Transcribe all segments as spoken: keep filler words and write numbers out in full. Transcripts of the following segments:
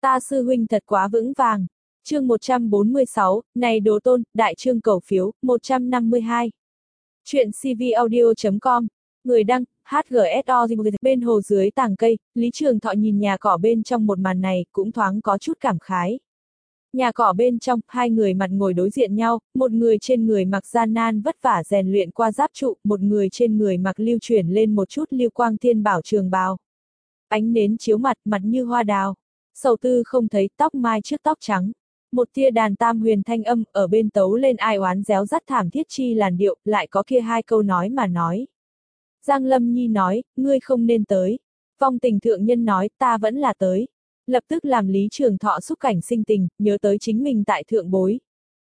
Ta sư huynh thật quá vững vàng. Chương một trăm bốn mươi sáu, này đồ tôn, đại chương cầu phiếu, một trăm năm mươi hai. Chuyện cvaudio chấm com. Người đăng, hát giê ét o. Bên hồ dưới tàng cây, Lý Trường Thọ nhìn nhà cỏ bên trong một màn này, cũng thoáng có chút cảm khái. Nhà cỏ bên trong, hai người mặt ngồi đối diện nhau, một người trên người mặc gian nan vất vả rèn luyện qua giáp trụ, một người trên người mặc lưu chuyển lên một chút lưu quang thiên bảo trường bào. Ánh nến chiếu mặt, mặt như hoa đào. Sầu tư không thấy, tóc mai trước tóc trắng. Một tia đàn tam huyền thanh âm, ở bên tấu lên ai oán réo rắt thảm thiết chi làn điệu, lại có kia hai câu nói mà nói. Giang Lâm Nhi nói, ngươi không nên tới. Vong tình thượng nhân nói, ta vẫn là tới. Lập tức làm Lý Trường Thọ xúc cảnh sinh tình, nhớ tới chính mình tại thượng bối.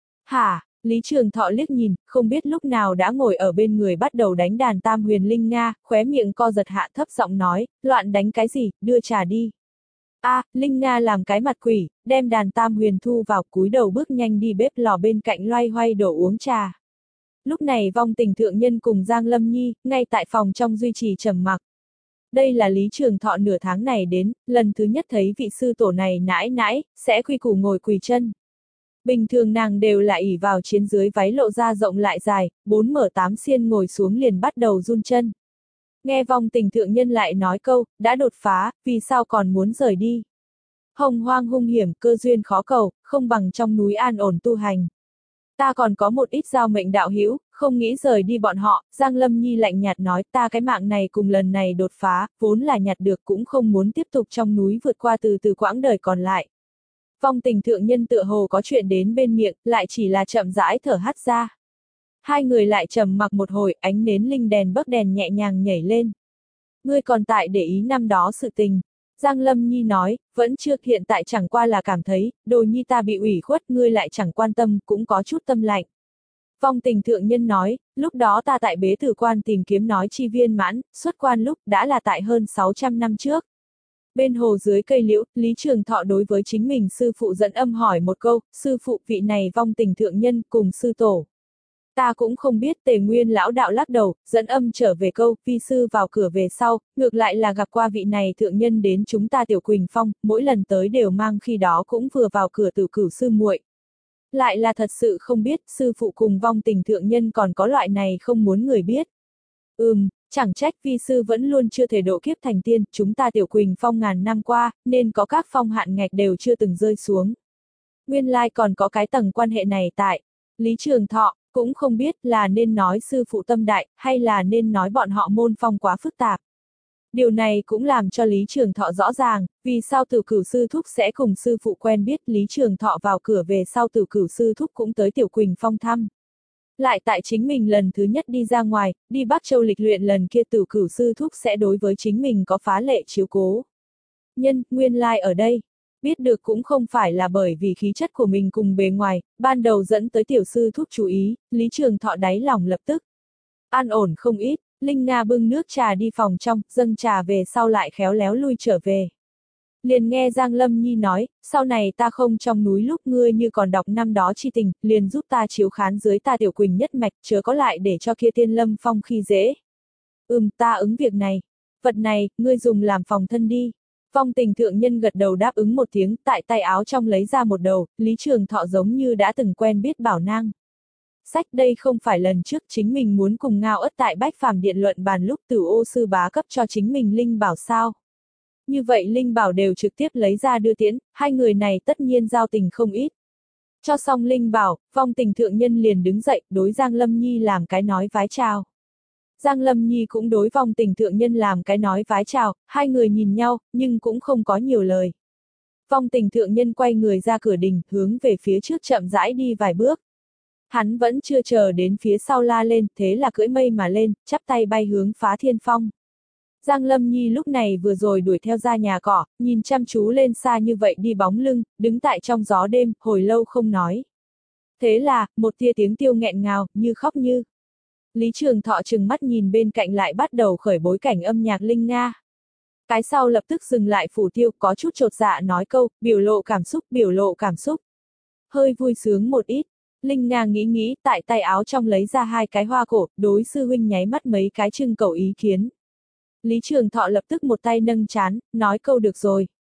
Hả, Lý Trường Thọ liếc nhìn, không biết lúc nào đã ngồi ở bên người bắt đầu đánh đàn tam huyền linh Nga, khóe miệng co giật hạ thấp giọng nói, loạn đánh cái gì, đưa trà đi. A, à, Linh Nga làm cái mặt quỷ, đem đàn tam huyền thu vào cúi đầu bước nhanh đi bếp lò bên cạnh loay hoay đổ uống trà. Lúc này vong tình thượng nhân cùng Giang Lâm Nhi, ngay tại phòng trong duy trì trầm mặc. Đây là Lý Trường Thọ nửa tháng này đến, lần thứ nhất thấy vị sư tổ này nãi nãi, sẽ quy củ ngồi quỳ chân. Bình thường nàng đều là ỉ vào chiến dưới váy lộ ra rộng lại dài, bốn mở tám xiên ngồi xuống liền bắt đầu run chân. Nghe vong tình thượng nhân lại nói câu, đã đột phá, vì sao còn muốn rời đi. Hồng hoang hung hiểm, cơ duyên khó cầu, không bằng trong núi an ổn tu hành. Ta còn có một ít giao mệnh đạo hữu, không nghĩ rời đi bọn họ, Giang Lâm Nhi lạnh nhạt nói ta cái mạng này cùng lần này đột phá, vốn là nhặt được cũng không muốn tiếp tục trong núi vượt qua từ từ quãng đời còn lại. Vong tình thượng nhân tựa hồ có chuyện đến bên miệng, lại chỉ là chậm rãi thở hắt ra. Hai người lại trầm mặc một hồi, ánh nến linh đèn bấc đèn nhẹ nhàng nhảy lên. Ngươi còn tại để ý năm đó sự tình. Giang Lâm Nhi nói, vẫn chưa, hiện tại chẳng qua là cảm thấy, đồ nhi ta bị ủy khuất, ngươi lại chẳng quan tâm, cũng có chút tâm lạnh. Vong tình thượng nhân nói, lúc đó ta tại bế tử quan tìm kiếm nói chi viên mãn, xuất quan lúc đã là tại hơn sáu trăm năm trước. Bên hồ dưới cây liễu, Lý Trường Thọ đối với chính mình sư phụ dẫn âm hỏi một câu, sư phụ vị này vong tình thượng nhân cùng sư tổ. Ta cũng không biết. Tề Nguyên lão đạo lắc đầu, dẫn âm trở về câu, vi sư vào cửa về sau, ngược lại là gặp qua vị này thượng nhân đến chúng ta Tiểu Quỳnh Phong, mỗi lần tới đều mang khi đó cũng vừa vào cửa Tử Cửu sư muội. Lại là thật sự không biết, sư phụ cùng vong tình thượng nhân còn có loại này không muốn người biết. Ừm, chẳng trách vi sư vẫn luôn chưa thể độ kiếp thành tiên, chúng ta Tiểu Quỳnh Phong ngàn năm qua, nên có các phong hạn ngạch đều chưa từng rơi xuống. Nguyên lai còn có cái tầng quan hệ này tại Lý Trường Thọ. Cũng không biết là nên nói sư phụ tâm đại, hay là nên nói bọn họ môn phong quá phức tạp. Điều này cũng làm cho Lý Trường Thọ rõ ràng, vì sao Tử Cửu sư thúc sẽ cùng sư phụ quen biết. Lý Trường Thọ vào cửa về sau Tử Cửu sư thúc cũng tới Tiểu Quỳnh Phong thăm. Lại tại chính mình lần thứ nhất đi ra ngoài, đi Bắc Châu lịch luyện lần kia Tử Cửu sư thúc sẽ đối với chính mình có phá lệ chiếu cố. Nhân, nguyên lai ở đây. Biết được cũng không phải là bởi vì khí chất của mình cùng bề ngoài, ban đầu dẫn tới tiểu sư thúc chú ý, Lý Trường Thọ đáy lòng lập tức an ổn không ít. Linh Nga bưng nước trà đi phòng trong, dâng trà về sau lại khéo léo lui trở về. Liền nghe Giang Lâm Nhi nói, sau này ta không trong núi lúc ngươi như còn đọc năm đó chi tình, liền giúp ta chiếu khán dưới ta Tiểu Quỳnh nhất mạch, chớ có lại để cho kia Tiên Lâm Phong khi dễ. Ừm, ta ứng việc này. Vật này, ngươi dùng làm phòng thân đi. Vong tình thượng nhân gật đầu đáp ứng một tiếng, tại tay áo trong lấy ra một đầu, Lý Trường Thọ giống như đã từng quen biết bảo nang. Sách đây không phải lần trước chính mình muốn cùng Ngao Ất tại Bách Phàm Điện luận bàn lúc Tử Ô sư bá cấp cho chính mình linh bảo sao. Như vậy linh bảo đều trực tiếp lấy ra đưa tiễn, hai người này tất nhiên giao tình không ít. Cho xong linh bảo, vong tình thượng nhân liền đứng dậy, đối Giang Lâm Nhi làm cái nói vái chào. Giang Lâm Nhi cũng đối vong tình thượng nhân làm cái nói vái chào, hai người nhìn nhau, nhưng cũng không có nhiều lời. Vong tình thượng nhân quay người ra cửa đình, hướng về phía trước chậm rãi đi vài bước. Hắn vẫn chưa chờ đến phía sau la lên, thế là cưỡi mây mà lên, chắp tay bay hướng Phá Thiên Phong. Giang Lâm Nhi lúc này vừa rồi đuổi theo ra nhà cỏ, nhìn chăm chú lên xa như vậy đi bóng lưng, đứng tại trong gió đêm, hồi lâu không nói. Thế là, một tia tiếng tiêu nghẹn ngào, như khóc như. Lý Trường Thọ trừng mắt nhìn bên cạnh lại bắt đầu khởi bối cảnh âm nhạc linh Nga. Cái sau lập tức dừng lại phủ tiêu, có chút chột dạ nói câu, biểu lộ cảm xúc, biểu lộ cảm xúc. Hơi vui sướng một ít. Linh Nga nghĩ nghĩ, tại tay áo trong lấy ra hai cái hoa cổ, đối sư huynh nháy mắt mấy cái trưng cầu ý kiến. Lý Trường Thọ lập tức một tay nâng chán, nói câu được rồi.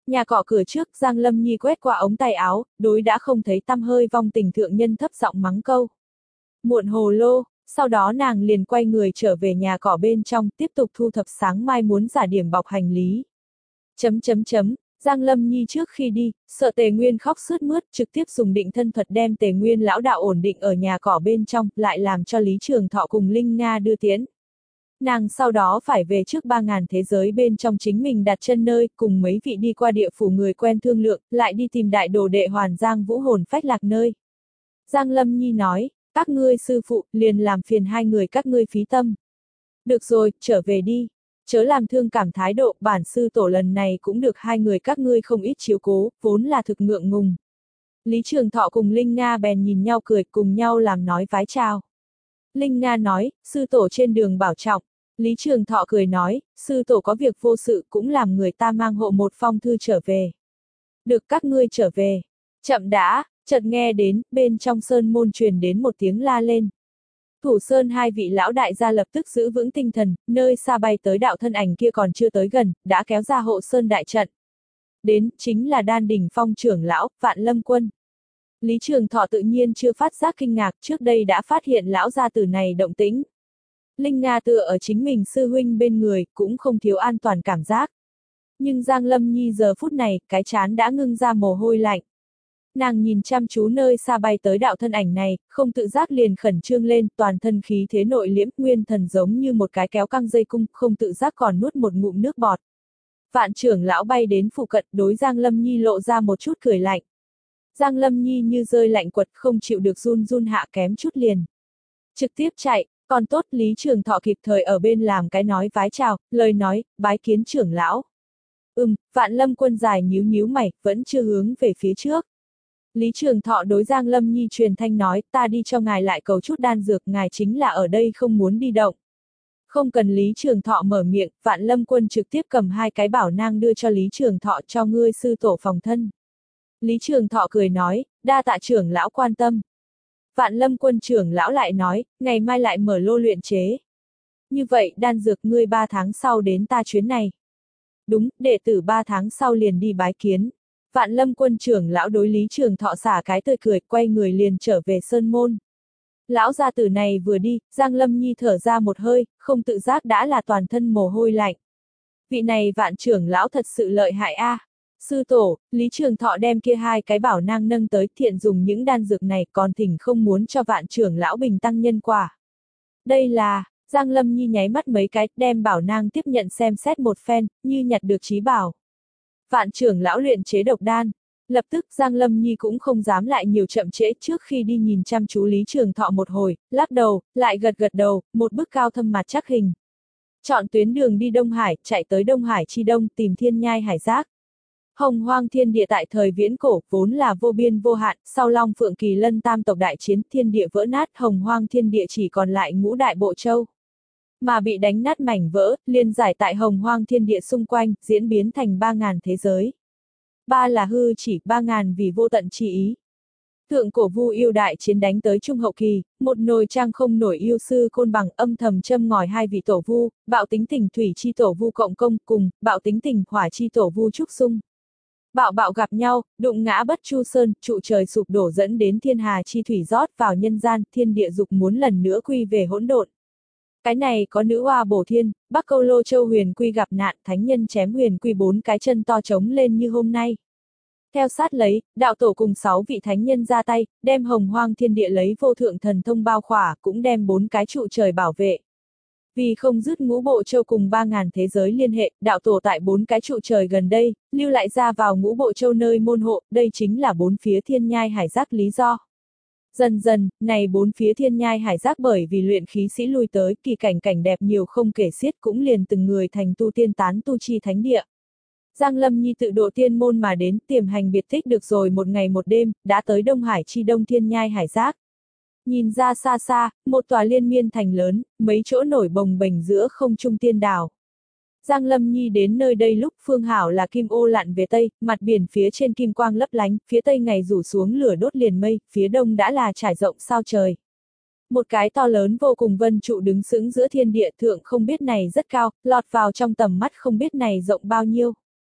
Nhà cọ cửa trước, Giang Lâm Nhi quét qua ống tay áo, đối đã không thấy tăm hơi vong tình thượng nhân thấp giọng mắng câu. Muộn hồ lô, sau đó nàng liền quay người trở về nhà cọ bên trong, tiếp tục thu thập sáng mai muốn giả điểm bọc hành lý. Chấm chấm chấm, Giang Lâm Nhi trước khi đi, sợ Tề Nguyên khóc sướt mướt, trực tiếp dùng định thân thuật đem Tề Nguyên lão đạo ổn định ở nhà cỏ bên trong, lại làm cho Lý Trường Thọ cùng Linh Nga đưa tiễn. Nàng sau đó phải về trước ba ngàn thế giới bên trong chính mình đặt chân nơi, cùng mấy vị đi qua địa phủ người quen thương lượng, lại đi tìm đại đồ đệ Hoàn Giang Vũ hồn phách lạc nơi. Giang Lâm Nhi nói, các ngươi sư phụ, liền làm phiền hai người các ngươi phí tâm. Được rồi, trở về đi. Chớ làm thương cảm thái độ, bản sư tổ lần này cũng được hai người các ngươi không ít chiếu cố, vốn là thực ngượng ngùng. Lý Trường Thọ cùng Linh Nga bèn nhìn nhau cười, cùng nhau làm nói vái chào. Linh Nga nói, sư tổ trên đường bảo trọng. Lý Trường Thọ cười nói, sư tổ có việc vô sự cũng làm người ta mang hộ một phong thư trở về. Được các ngươi trở về. Chậm đã, chợt nghe đến, bên trong sơn môn truyền đến một tiếng la lên. Thủ sơn hai vị lão đại gia lập tức giữ vững tinh thần, nơi xa bay tới đạo thân ảnh kia còn chưa tới gần, đã kéo ra hộ sơn đại trận. Đến, chính là đan đỉnh phong trưởng lão, Vạn Lâm Quân. Lý Trường Thọ tự nhiên chưa phát giác kinh ngạc, trước đây đã phát hiện lão gia tử này động tĩnh. Linh Nga tựa ở chính mình sư huynh bên người, cũng không thiếu an toàn cảm giác. Nhưng Giang Lâm Nhi giờ phút này, cái chán đã ngưng ra mồ hôi lạnh. Nàng nhìn chăm chú nơi xa bay tới đạo thân ảnh này, không tự giác liền khẩn trương lên, toàn thân khí thế nội liễm, nguyên thần giống như một cái kéo căng dây cung, không tự giác còn nuốt một ngụm nước bọt. Vạn trưởng lão bay đến phụ cận, đối Giang Lâm Nhi lộ ra một chút cười lạnh. Giang Lâm Nhi như rơi lạnh quật, không chịu được run run hạ kém chút liền. Trực tiếp chạy, còn tốt Lý Trường Thọ kịp thời ở bên làm cái nói vái chào, lời nói, bái kiến trưởng lão. Ừm, Vạn Lâm Quân dài nhíu nhíu mày, vẫn chưa hướng về phía trước. Lý Trường Thọ đối Giang Lâm Nhi truyền thanh nói, ta đi cho ngài lại cầu chút đan dược, ngài chính là ở đây không muốn đi động. Không cần Lý Trường Thọ mở miệng, Vạn Lâm Quân trực tiếp cầm hai cái bảo nang đưa cho Lý Trường Thọ cho ngươi sư tổ phòng thân. Lý Trường Thọ cười nói, đa tạ trưởng lão quan tâm. Vạn Lâm Quân trưởng lão lại nói, ngày mai lại mở lô luyện chế. Như vậy, đan dược ngươi ba tháng sau đến ta chuyến này. Đúng, đệ tử ba tháng sau liền đi bái kiến. Vạn Lâm Quân trưởng lão đối Lý Trường Thọ xả cái tươi cười, quay người liền trở về sơn môn. Lão gia tử này vừa đi, Giang Lâm Nhi thở ra một hơi, không tự giác đã là toàn thân mồ hôi lạnh. Vị này Vạn trưởng lão thật sự lợi hại a. À. Sư tổ, Lý Trường Thọ đem kia hai cái bảo nang nâng tới, thiện dùng những đan dược này, còn thỉnh không muốn cho Vạn trưởng lão bình tăng nhân quả. Đây là, Giang Lâm Nhi nháy mắt mấy cái, đem bảo nang tiếp nhận xem xét một phen, như nhặt được trí bảo. Vạn trưởng lão luyện chế độc đan. Lập tức Giang Lâm Nhi cũng không dám lại nhiều chậm trễ, trước khi đi nhìn chăm chú Lý Trường Thọ một hồi, lắc đầu, lại gật gật đầu, một bức cao thâm mặt chắc hình. Chọn tuyến đường đi Đông Hải, chạy tới Đông Hải chi đông tìm thiên nhai hải giác. Hồng hoang thiên địa tại thời viễn cổ, vốn là vô biên vô hạn, sau Long Phượng Kỳ Lân tam tộc đại chiến, thiên địa vỡ nát, hồng hoang thiên địa chỉ còn lại ngũ đại bộ châu. Mà bị đánh nát mảnh vỡ, liên giải tại hồng hoang thiên địa xung quanh, diễn biến thành ba ngàn thế giới. Ba là hư chỉ, ba ngàn vì vô tận chi ý. Thượng cổ vu yêu đại chiến đánh tới trung hậu kỳ, một nồi trang không nổi yêu sư Côn Bằng âm thầm châm ngòi hai vị tổ vu, bạo tính tình thủy chi tổ vu cộng công cùng, bạo tính tình hỏa chi tổ vu trúc xung. Bạo bạo gặp nhau, đụng ngã bất chu sơn, trụ trời sụp đổ dẫn đến thiên hà chi thủy rót vào nhân gian, thiên địa dục muốn lần nữa quy về hỗn độn. Cái này có nữ oa bổ thiên, Bắc Câu Lô Châu huyền quy gặp nạn, thánh nhân chém huyền quy bốn cái chân to trống lên như hôm nay. Theo sát lấy, đạo tổ cùng sáu vị thánh nhân ra tay, đem hồng hoang thiên địa lấy vô thượng thần thông bao khỏa, cũng đem bốn cái trụ trời bảo vệ. Vì không dứt ngũ bộ châu cùng ba ngàn thế giới liên hệ, đạo tổ tại bốn cái trụ trời gần đây, lưu lại ra vào ngũ bộ châu nơi môn hộ, đây chính là bốn phía thiên nhai hải giác lý do. Dần dần, này bốn phía thiên nhai hải giác bởi vì luyện khí sĩ lui tới, kỳ cảnh cảnh đẹp nhiều không kể xiết, cũng liền từng người thành tu tiên tán tu chi thánh địa. Giang Lâm Nhi tự độ tiên môn mà đến, tiềm hành biệt tích được rồi một ngày một đêm, đã tới Đông Hải chi đông thiên nhai hải giác. Nhìn ra xa xa, một tòa liên miên thành lớn, mấy chỗ nổi bồng bềnh giữa không trung tiên đảo. Giang Lâm Nhi đến nơi đây lúc phương hảo là kim ô lặn về tây, mặt biển phía trên kim quang lấp lánh, phía tây ngày rủ xuống lửa đốt liền mây, phía đông đã là trải rộng sao trời. Một cái to lớn vô cùng vân trụ đứng sững giữa thiên địa thượng không biết này rất cao, lọt vào trong tầm mắt không biết này rộng bao nhiêu.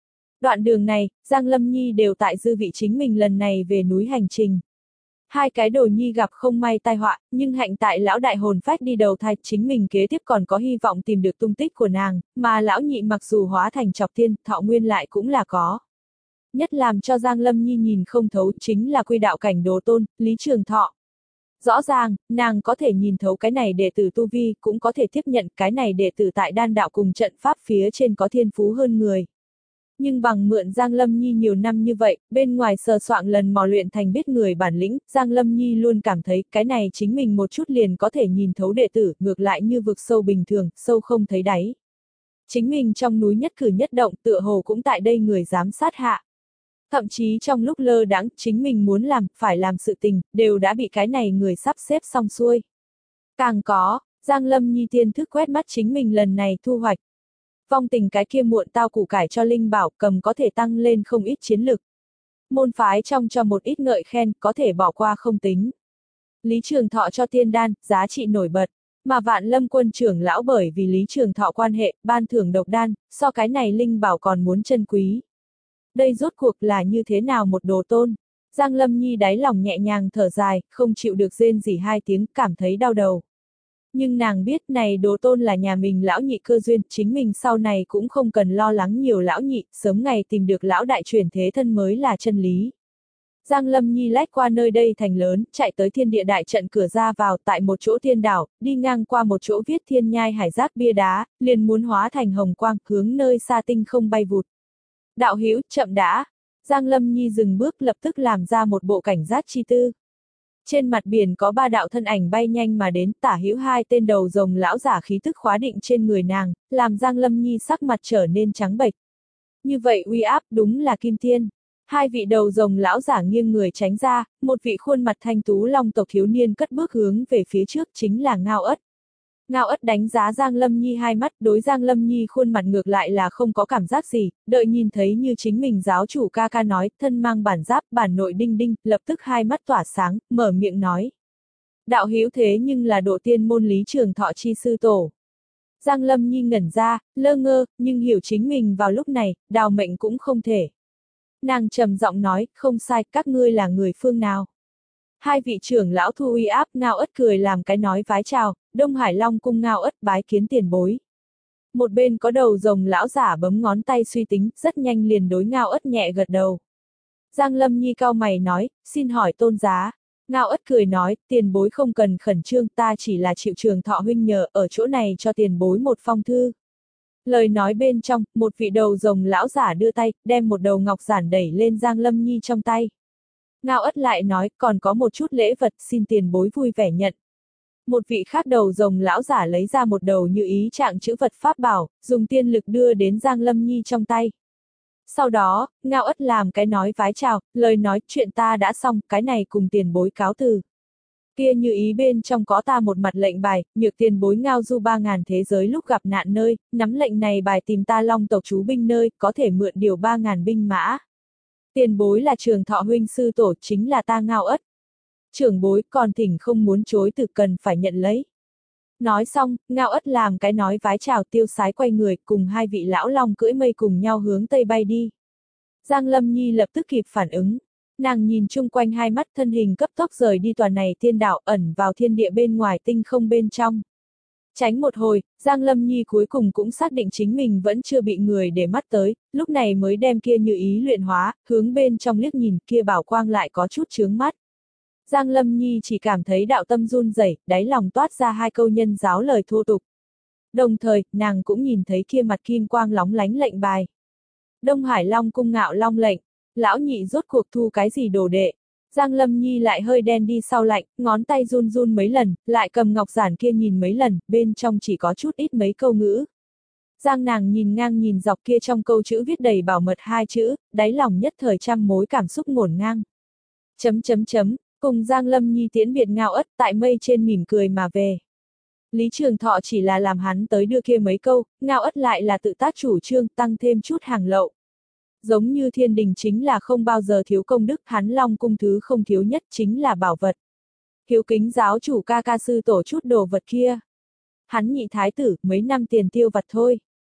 Đoạn đường này, Giang Lâm Nhi đều tại dư vị chính mình lần này về núi hành trình. Hai cái đồ nhi gặp không may tai họa, nhưng hạnh tại lão đại hồn phách đi đầu thai, chính mình kế tiếp còn có hy vọng tìm được tung tích của nàng, mà lão nhị mặc dù hóa thành chọc tiên, thọ nguyên lại cũng là có. Nhất làm cho Giang Lâm Nhi nhìn không thấu chính là quy đạo cảnh đồ tôn, Lý Trường Thọ. Rõ ràng, nàng có thể nhìn thấu cái này đệ tử tu vi, cũng có thể tiếp nhận cái này đệ tử tại đan đạo cùng trận pháp phía trên có thiên phú hơn người. Nhưng bằng mượn Giang Lâm Nhi nhiều năm như vậy, bên ngoài sờ soạng lần mò luyện thành biết người bản lĩnh, Giang Lâm Nhi luôn cảm thấy cái này chính mình một chút liền có thể nhìn thấu đệ tử, ngược lại như vực sâu bình thường, sâu không thấy đáy. Chính mình trong núi nhất cử nhất động tựa hồ cũng tại đây người giám sát hạ. Thậm chí trong lúc lơ đãng, chính mình muốn làm, phải làm sự tình, đều đã bị cái này người sắp xếp xong xuôi. Càng có, Giang Lâm Nhi tiên thức quét mắt chính mình lần này thu hoạch. Vong tình cái kia muộn tao củ cải cho linh bảo cầm có thể tăng lên không ít chiến lực. Môn phái trong cho một ít ngợi khen, có thể bỏ qua không tính. Lý Trường Thọ cho tiên đan, giá trị nổi bật. Mà Vạn Lâm Quân trưởng lão bởi vì Lý Trường Thọ quan hệ, ban thưởng độc đan, so cái này linh bảo còn muốn chân quý. Đây rốt cuộc là như thế nào một đồ tôn? Giang Lâm Nhi đáy lòng nhẹ nhàng thở dài, không chịu được rên rỉ hai tiếng, cảm thấy đau đầu. Nhưng nàng biết này đồ tôn là nhà mình lão nhị cơ duyên, chính mình sau này cũng không cần lo lắng nhiều lão nhị, sớm ngày tìm được lão đại chuyển thế thân mới là chân lý. Giang Lâm Nhi lách qua nơi đây thành lớn, chạy tới thiên địa đại trận cửa ra vào tại một chỗ thiên đảo, đi ngang qua một chỗ viết thiên nhai hải giác bia đá, liền muốn hóa thành hồng quang, hướng nơi xa tinh không bay vụt. Đạo hữu, chậm đã. Giang Lâm Nhi dừng bước lập tức làm ra một bộ cảnh giác chi tư. Trên mặt biển có ba đạo thân ảnh bay nhanh mà đến, tả hữu hai tên đầu rồng lão giả khí tức khóa định trên người nàng, làm Giang Lâm Nhi sắc mặt trở nên trắng bệch. Như vậy uy áp đúng là kim tiên. Hai vị đầu rồng lão giả nghiêng người tránh ra, một vị khuôn mặt thanh tú long tộc thiếu niên cất bước hướng về phía trước chính là Ngao Ất. Ngao Ất đánh giá Giang Lâm Nhi hai mắt, đối Giang Lâm Nhi khuôn mặt ngược lại là không có cảm giác gì, đợi nhìn thấy như chính mình giáo chủ ca ca nói, thân mang bản giáp, bản nội đinh đinh, lập tức hai mắt tỏa sáng, mở miệng nói. Đạo hữu thế nhưng là độ tiên môn Lý Trường Thọ chi sư tổ. Giang Lâm Nhi ngẩn ra, lơ ngơ, nhưng hiểu chính mình vào lúc này, đào mệnh cũng không thể. Nàng trầm giọng nói, không sai, các ngươi là người phương nào. Hai vị trưởng lão thu uy áp, Ngao Ất cười làm cái nói vái chào, Đông Hải Long cung Ngao Ất bái kiến tiền bối. Một bên có đầu rồng lão giả bấm ngón tay suy tính, rất nhanh liền đối Ngao Ất nhẹ gật đầu. Giang Lâm Nhi cau mày nói, xin hỏi tôn giá. Ngao Ất cười nói, tiền bối không cần khẩn trương, ta chỉ là chịu Trường Thọ huynh nhờ ở chỗ này cho tiền bối một phong thư. Lời nói bên trong, một vị đầu rồng lão giả đưa tay, đem một đầu ngọc giản đẩy lên Giang Lâm Nhi trong tay. Ngao Ất lại nói, còn có một chút lễ vật, xin tiền bối vui vẻ nhận. Một vị khác đầu rồng lão giả lấy ra một đầu như ý trạng chữ vật pháp bảo, dùng tiên lực đưa đến Giang Lâm Nhi trong tay. Sau đó, Ngao Ất làm cái nói vái chào, lời nói chuyện ta đã xong, cái này cùng tiền bối cáo từ. Kia như ý bên trong có ta một mặt lệnh bài, nhược tiền bối Ngao du ba ngàn thế giới lúc gặp nạn nơi, nắm lệnh này bài tìm ta Long tộc chú binh nơi, có thể mượn điều ba ngàn binh mã. Tiền bối là Trường Thọ huynh sư tổ, chính là ta Ngao Ất. Trưởng bối còn thỉnh không muốn chối từ cần phải nhận lấy. Nói xong, Ngao Ất làm cái nói vái chào tiêu sái quay người, cùng hai vị lão long cưỡi mây cùng nhau hướng tây bay đi. Giang Lâm Nhi lập tức kịp phản ứng. Nàng nhìn chung quanh hai mắt thân hình cấp tốc rời đi tòa này thiên đảo ẩn vào thiên địa bên ngoài tinh không bên trong. Tránh một hồi, Giang Lâm Nhi cuối cùng cũng xác định chính mình vẫn chưa bị người để mắt tới, lúc này mới đem kia như ý luyện hóa, hướng bên trong liếc nhìn kia bảo quang lại có chút chướng mắt. Giang Lâm Nhi chỉ cảm thấy đạo tâm run rẩy, đáy lòng toát ra hai câu nhân giáo lời thô tục. Đồng thời, nàng cũng nhìn thấy kia mặt kim quang lóng lánh lệnh bài. Đông Hải Long cung Ngạo Long lệnh, lão nhị rốt cuộc thu cái gì đồ đệ. Giang Lâm Nhi lại hơi đen đi sau lạnh, ngón tay run run mấy lần, lại cầm ngọc giản kia nhìn mấy lần, bên trong chỉ có chút ít mấy câu ngữ. Giang nàng nhìn ngang nhìn dọc kia trong câu chữ viết đầy bảo mật hai chữ, đáy lòng nhất thời trăm mối cảm xúc ngổn ngang. Chấm chấm chấm, cùng Giang Lâm Nhi tiễn biệt Ngao Ất tại mây trên mỉm cười mà về. Lý Trường Thọ chỉ là làm hắn tới đưa kia mấy câu, Ngao Ất lại là tự tác chủ trương tăng thêm chút hàng lậu. Giống như thiên đình chính là không bao giờ thiếu công đức, hắn Long cung thứ không thiếu nhất chính là bảo vật. Hiếu kính giáo chủ ca ca sư tổ chút đồ vật kia. Hắn nhị thái tử, mấy năm tiền tiêu vặt thôi.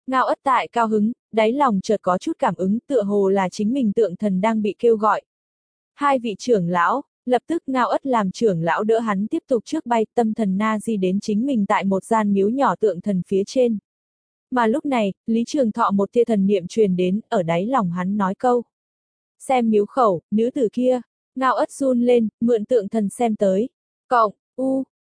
Ngao Ất tại cao hứng, đáy lòng chợt có chút cảm ứng, tựa hồ là chính mình tượng thần đang bị kêu gọi. Hai vị trưởng lão, lập tức Ngao Ất làm trưởng lão đỡ hắn tiếp tục trước bay, tâm thần na di đến chính mình tại một gian miếu nhỏ tượng thần phía trên. Mà lúc này, Lý Trường Thọ một tia thần niệm truyền đến, ở đáy lòng hắn nói câu. Xem miếu khẩu, nữ tử kia, Ngao Ất run lên, mượn tượng thần xem tới. Cộng, u,